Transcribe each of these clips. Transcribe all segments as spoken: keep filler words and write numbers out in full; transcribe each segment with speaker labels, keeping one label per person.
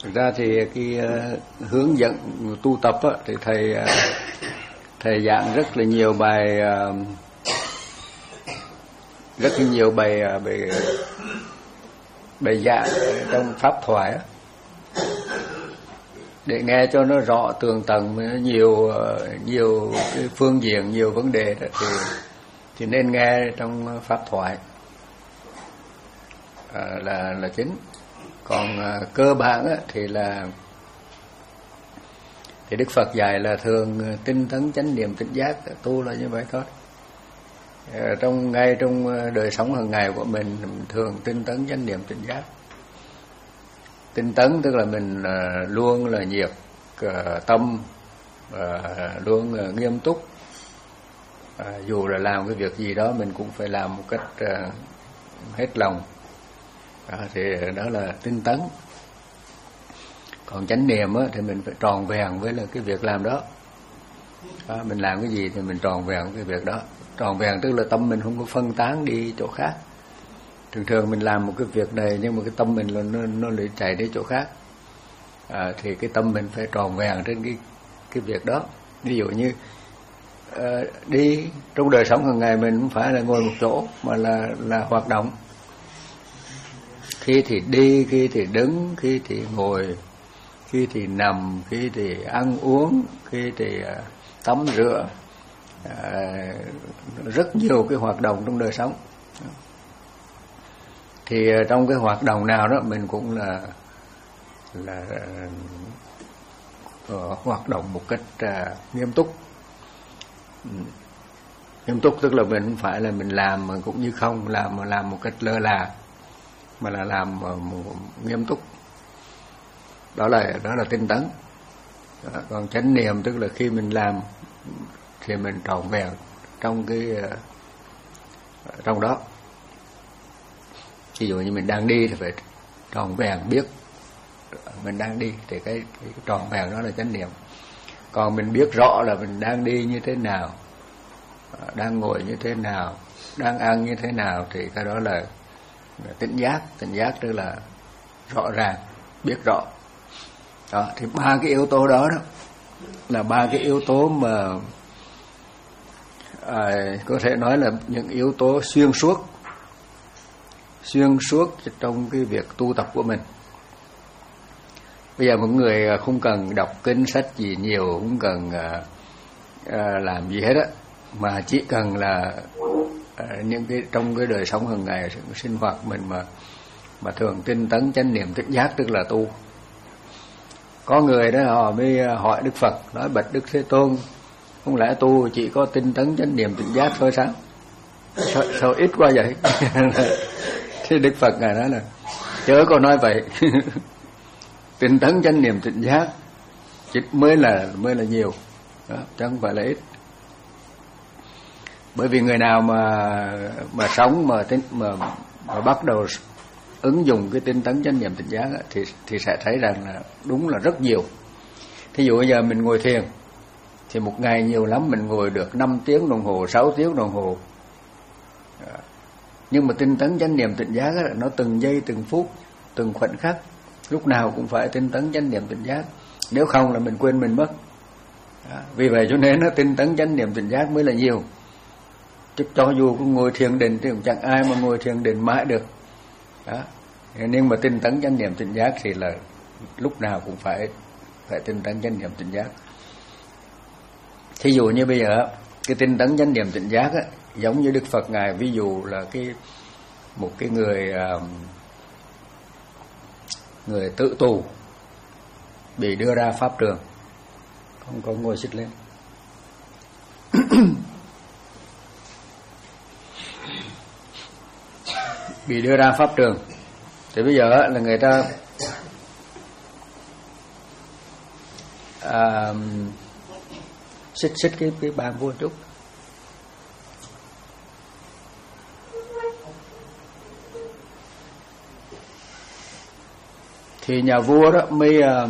Speaker 1: Thực ra thì cái uh, hướng dẫn tu tập á, thì thầy uh, thầy giảng rất là nhiều bài uh, rất là nhiều bài uh, bài bài giảng trong pháp thoại á, để nghe cho nó rõ tường tận, nhiều uh, nhiều cái phương diện, nhiều vấn đề đó, thì thì nên nghe trong pháp thoại uh, là là chính. Còn uh, cơ bản á, thì là thì Đức Phật dạy là thường tinh tấn chánh niệm tỉnh giác, tu là như vậy thôi. Uh, trong ngay trong đời sống hàng ngày của mình, mình thường tinh tấn chánh niệm tỉnh giác. Tinh tấn tức là mình uh, luôn là nhiệt uh, tâm, uh, luôn uh, nghiêm túc. Uh, dù là làm cái việc gì đó mình cũng phải làm một cách uh, hết lòng. Đó, thì đó là tinh tấn. Còn chánh niệm á, thì mình phải tròn vẹn với là cái việc làm đó. Đó, mình làm cái gì thì mình tròn vẹn với cái việc đó. Tròn vẹn tức là tâm mình không có phân tán đi chỗ khác. Thường thường mình làm một cái việc này nhưng mà cái tâm mình là nó, nó lại chạy đi chỗ khác. À, thì cái tâm mình phải tròn vẹn trên cái cái việc đó. Ví dụ như uh, đi trong đời sống hàng ngày mình không phải là ngồi một chỗ mà là là hoạt động. Khi thì đi, khi thì đứng, khi thì ngồi, khi thì nằm, khi thì ăn uống, khi thì uh, tắm rửa, uh, rất nhiều cái hoạt động trong đời sống. Thì uh, trong cái hoạt động nào đó mình cũng là là uh, hoạt động một cách uh, nghiêm túc. Um, nghiêm túc tức là mình không phải là mình làm mà cũng như không làm mà làm một cách lơ là, mà là làm nghiêm túc. Đó là đó là tinh tấn. Đó, còn chánh niệm tức là khi mình làm thì mình trọn vẹn trong cái trong đó. Ví dụ như mình đang đi thì phải trọn vẹn biết mình đang đi, thì cái, cái trọn vẹn đó là chánh niệm. Còn mình biết rõ là mình đang đi như thế nào, đang ngồi như thế nào, đang ăn như thế nào, thì cái đó là tỉnh giác. Tỉnh giác tức là rõ ràng, biết rõ. Đó, thì ba cái yếu tố đó đó là ba cái yếu tố mà à, có thể nói là những yếu tố xuyên suốt xuyên suốt trong cái việc tu tập của mình. Bây giờ một người không cần đọc kinh sách gì nhiều, không cần à, à, làm gì hết á, mà chỉ cần là à, những cái trong cái đời sống hàng ngày sinh hoạt mình mà mà thường tinh tấn chánh niệm tỉnh giác tức là tu. Có người đó họ mới hỏi Đức Phật, nói bạch Đức Thế Tôn, không lẽ tu chỉ có tinh tấn chánh niệm tỉnh giác thôi sao? Sao, sao ít quá vậy? Thì Đức Phật ngài nói là chớ có nói vậy. Tinh tấn chánh niệm tỉnh giác chỉ mới là mới là nhiều, đó, chứ không phải là ít. Bởi vì người nào mà mà sống mà mà, mà bắt đầu ứng dụng cái tinh tấn chánh niệm tỉnh giác thì thì sẽ thấy rằng là đúng là rất nhiều. Thí dụ bây giờ mình ngồi thiền thì một ngày nhiều lắm mình ngồi được năm tiếng đồng hồ, sáu tiếng đồng hồ. Nhưng mà tinh tấn chánh niệm tỉnh giác nó từng giây từng phút, từng khoảnh khắc, lúc nào cũng phải tinh tấn chánh niệm tỉnh giác. Nếu không là mình quên mình mất. Vì vậy cho nên nó tinh tấn chánh niệm tỉnh giác mới là nhiều. Chứ cho dù có ngồi thiền định thì cũng chẳng ai mà ngồi thiền định mãi được. Đó. Nhưng mà tinh tấn chánh niệm tỉnh giác thì là lúc nào cũng phải phải tinh tấn chánh niệm tỉnh giác. Thí dụ như bây giờ cái tinh tấn chánh niệm tỉnh giác á, giống như Đức Phật ngài ví dụ là cái một cái người người tự tù bị đưa ra pháp trường. Không có ngồi xích lên. Bị đưa ra pháp trường thì bây giờ là người ta à, xích xích cái cái bàn vô chút. Thì nhà vua đó mới uh,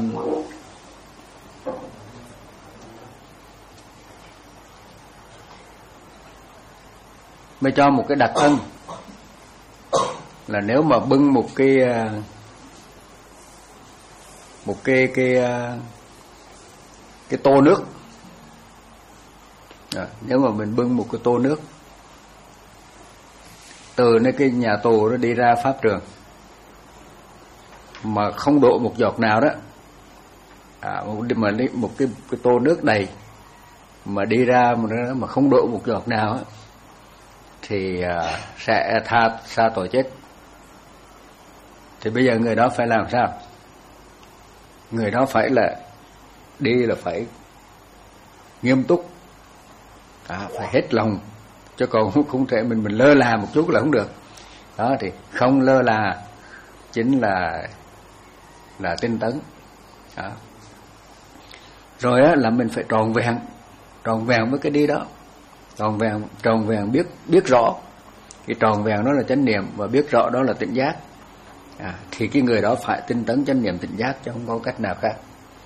Speaker 1: mới cho một cái đặc ân là nếu mà bưng một cái uh, một cái cái cái tô nước. À, nếu mà mình bưng một cái tô nước từ nơi cái nhà tù nó đi ra pháp trường mà không đổ một giọt nào đó, à, một, mà một cái, cái tô nước đầy mà đi ra mà, mà không đổ một giọt nào đó, thì à, sẽ tha xa tội chết. Thì bây giờ người đó phải làm sao? Người đó phải là đi là phải nghiêm túc, à, phải hết lòng, chứ còn không thể mình mình lơ là một chút là không được. Đó, thì không lơ là chính là là tinh tấn. Đó. Rồi á, là mình phải tròn vẹn, tròn vẹn với cái đi đó, tròn vẹn, tròn vẹn biết biết rõ. Cái tròn vẹn đó là chánh niệm và biết rõ đó là tỉnh giác. À, thì cái người đó phải tinh tấn chánh niệm tỉnh giác, chứ không có cách nào khác.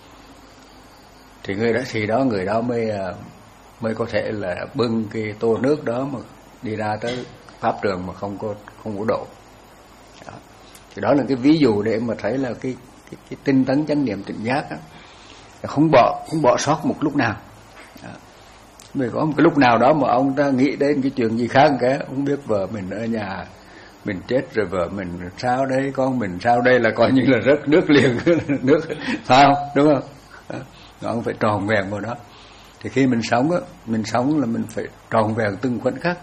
Speaker 1: Thì người đó thì đó người đó mới mới có thể là bưng cái tô nước đó mà đi ra tới pháp trường mà không có không có độ. Đó. Thì đó là cái ví dụ để mà thấy là cái cái, cái tinh tấn chánh niệm tỉnh giác đó, không bỏ không bỏ sót một lúc nào. Đó. Vì có một cái lúc nào đó mà ông ta nghĩ đến cái chuyện gì khác cái không biết vợ mình ở nhà mình chết rồi, vợ mình sao đây, con mình sao đây, là coi như là rớt nước liền nước sao, đúng không? Đó. Ông phải tròn vẹn vào đó. Thì khi mình sống á, mình sống là mình phải tròn vẹn từng khoảnh khắc.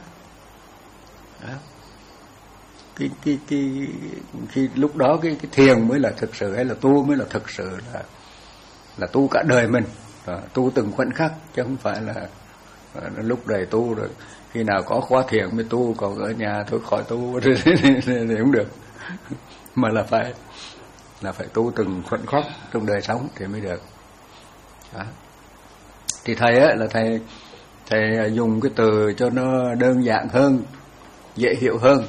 Speaker 1: Đó. Cái cái cái khi lúc đó cái cái thiền mới là thực sự, hay là tu mới là thực sự là là tu cả đời mình. Đó. Tu từng khoảnh khắc chứ không phải là lúc đầy tu rồi khi nào có khóa thiền mới tu, còn ở nhà thôi khỏi tu thì không được. Mà là phải là phải tu từng khoảnh khắc trong đời sống thì mới được. Đó. Thì thầy á là thầy thầy dùng cái từ cho nó đơn giản hơn, dễ hiểu hơn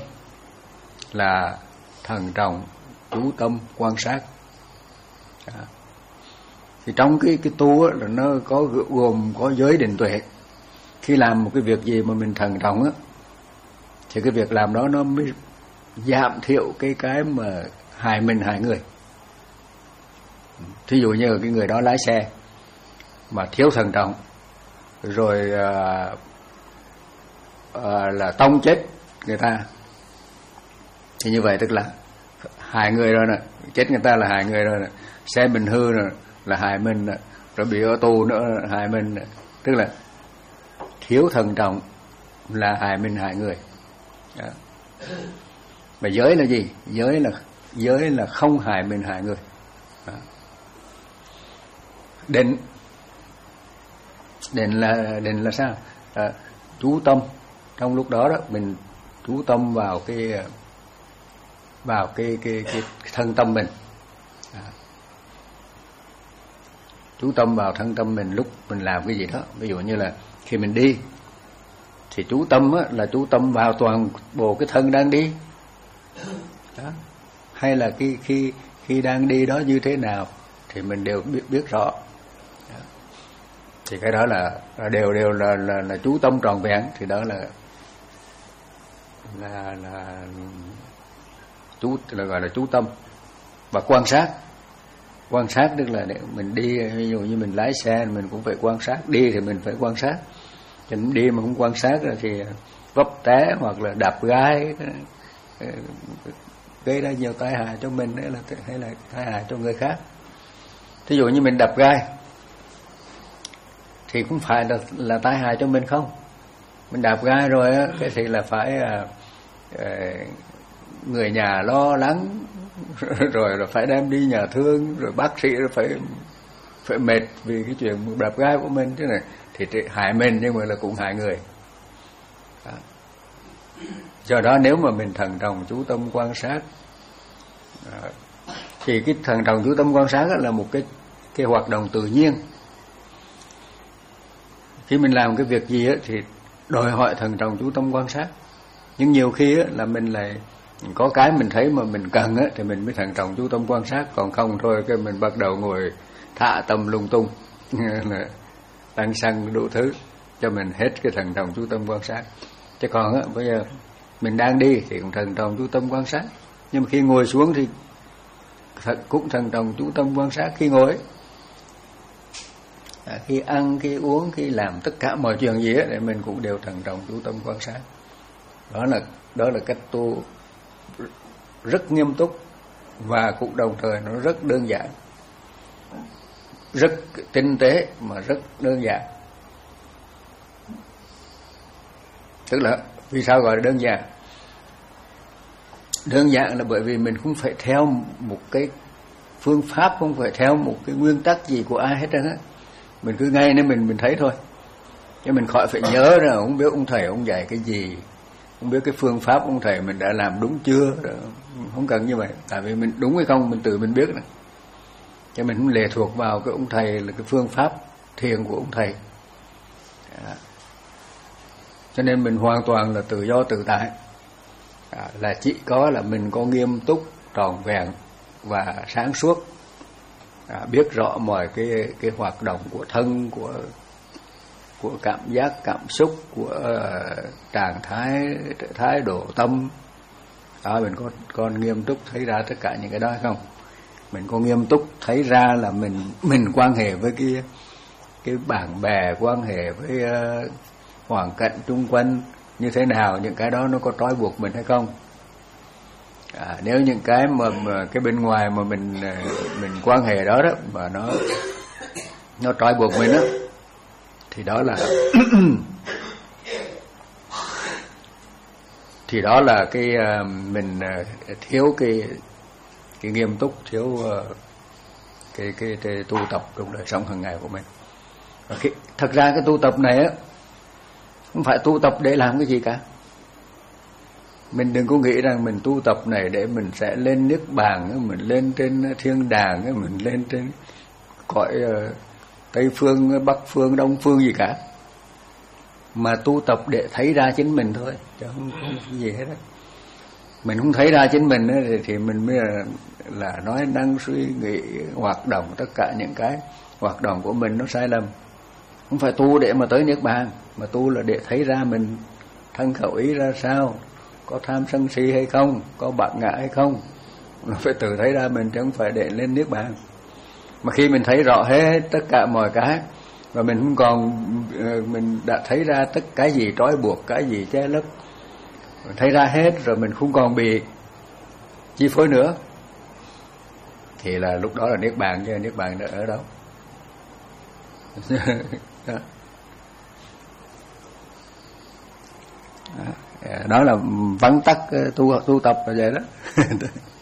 Speaker 1: là thận trọng, chú tâm, quan sát. Đó. Thì trong cái cái tu á là nó có gồm có giới định tuệ. Khi làm một cái việc gì mà mình thận trọng á, thì cái việc làm đó nó mới giảm thiểu cái cái mà hại mình hại người. Thí dụ như cái người đó lái xe mà thiếu thận trọng rồi à, à, là tông chết người ta, thì như vậy tức là hại người rồi nè, chết người ta là hại người rồi nè, xe mình hư rồi là hại mình nè, rồi bị ở tù nữa là hại mình nè. Tức là thiếu thận trọng là hại mình hại người. Đó. Mà giới là gì? Giới là giới là không hại mình hại người. Đó. Định định là định là sao? À, chú tâm trong lúc đó đó mình chú tâm vào cái vào cái cái cái thân tâm mình. À. Chú tâm vào thân tâm mình lúc mình làm cái gì đó. Ví dụ như là khi mình đi thì chú tâm á, là chú tâm vào toàn bộ cái thân đang đi. Đó. Hay là khi khi khi đang đi đó như thế nào thì mình đều biết biết rõ. Đó. Thì cái đó là đều đều là là, là chú tâm tròn vẹn, thì đó là là là chú là gọi là chú tâm. Và quan sát, quan sát tức là để mình đi, ví dụ như mình lái xe mình cũng phải quan sát, đi thì mình phải quan sát. Chứ đi mà không quan sát thì vấp té hoặc là đạp gai gây ra nhiều tai hại cho mình hay là hay là tai hại cho người khác. Thí dụ như mình đạp gai thì cũng phải là là tai hại cho mình không? Mình đạp gai rồi á, cái thì là phải à, à, người nhà lo lắng rồi là phải đem đi nhà thương, rồi bác sĩ rồi phải phải mệt vì cái chuyện đạp gai của mình thế này, thì hại mình nhưng mà là cũng hại người. Đó. Do đó nếu mà mình thận trọng chú tâm quan sát, đó, thì cái thận trọng chú tâm quan sát là một cái cái hoạt động tự nhiên. Khi mình làm cái việc gì á, thì đòi hỏi thận trọng chú tâm quan sát. Nhưng nhiều khi á, là mình lại có cái mình thấy mà mình cần á, thì mình mới thận trọng chú tâm quan sát. Còn không thôi cái mình bắt đầu ngồi thả tâm lung tung tăng xăng đủ thứ, cho mình hết cái thận trọng chú tâm quan sát. Chứ còn á, bây giờ mình đang đi thì cũng thận trọng chú tâm quan sát. Nhưng mà khi ngồi xuống thì cũng thận trọng chú tâm quan sát khi ngồi, à, khi ăn, khi uống, khi làm tất cả mọi chuyện gì ấy, để mình cũng đều thận trọng chú tâm quan sát. Đó là đó là cách tu rất nghiêm túc và cũng đồng thời nó rất đơn giản, rất tinh tế mà rất đơn giản. Tức là vì sao gọi là đơn giản? Đơn giản là bởi vì mình không phải theo một cái phương pháp, không phải theo một cái nguyên tắc gì của ai hết trơn á. Mình cứ ngay nên mình mình thấy thôi, chứ mình khỏi phải nhớ ra không biết ông thầy ông dạy cái gì, không biết cái phương pháp ông thầy mình đã làm đúng chưa. Không cần như vậy, tại vì mình đúng hay không mình tự mình biết này. Cho mình không lệ thuộc vào cái ông thầy là cái phương pháp thiền của ông thầy. À, cho nên mình hoàn toàn là tự do tự tại. À, là chỉ có là mình có nghiêm túc, trọn vẹn và sáng suốt, à, biết rõ mọi cái cái hoạt động của thân, của của cảm giác, cảm xúc, của uh, trạng thái, thái độ tâm. Đó, mình có còn nghiêm túc thấy ra tất cả những cái đó hay không? Mình có nghiêm túc thấy ra là mình mình quan hệ với cái cái bạn bè, quan hệ với uh, hoàn cảnh xung quanh như thế nào, những cái đó nó có trói buộc mình hay không? À, nếu những cái mà, mà cái bên ngoài mà mình mình quan hệ đó đó mà nó nó trói buộc mình đó, thì đó là thì đó là cái uh, mình uh, thiếu cái cái nghiêm túc, thiếu uh, cái, cái cái tu tập trong đời sống hàng ngày của mình. Và khi, thật ra cái tu tập này á không phải tu tập để làm cái gì cả. Mình đừng có nghĩ rằng mình tu tập này để mình sẽ lên niết bàn, mình lên trên thiên đàng, mình lên trên cõi uh, Tây phương, Bắc phương, Đông phương gì cả. Mà tu tập để thấy ra chính mình thôi, chứ không, không có gì hết á. Mình không thấy ra chính mình ấy, thì mình mới là, là nói năng suy nghĩ, hoạt động, tất cả những cái hoạt động của mình nó sai lầm. Không phải tu để mà tới niết bàn, mà tu là để thấy ra mình thân khẩu ý ra sao, có tham sân si hay không, có bản ngã hay không. Nó phải tự thấy ra mình, chứ không phải để lên niết bàn. Mà khi mình thấy rõ hết tất cả mọi cái, và mình không còn, mình đã thấy ra tất cái gì trói buộc, cái gì che lấp, mình thấy ra hết rồi, mình không còn bị chi phối nữa, thì là lúc đó là niết bàn. Chứ niết bàn ở đâu? Đó. Đó là vắn tắt tu tu tập là vậy đó.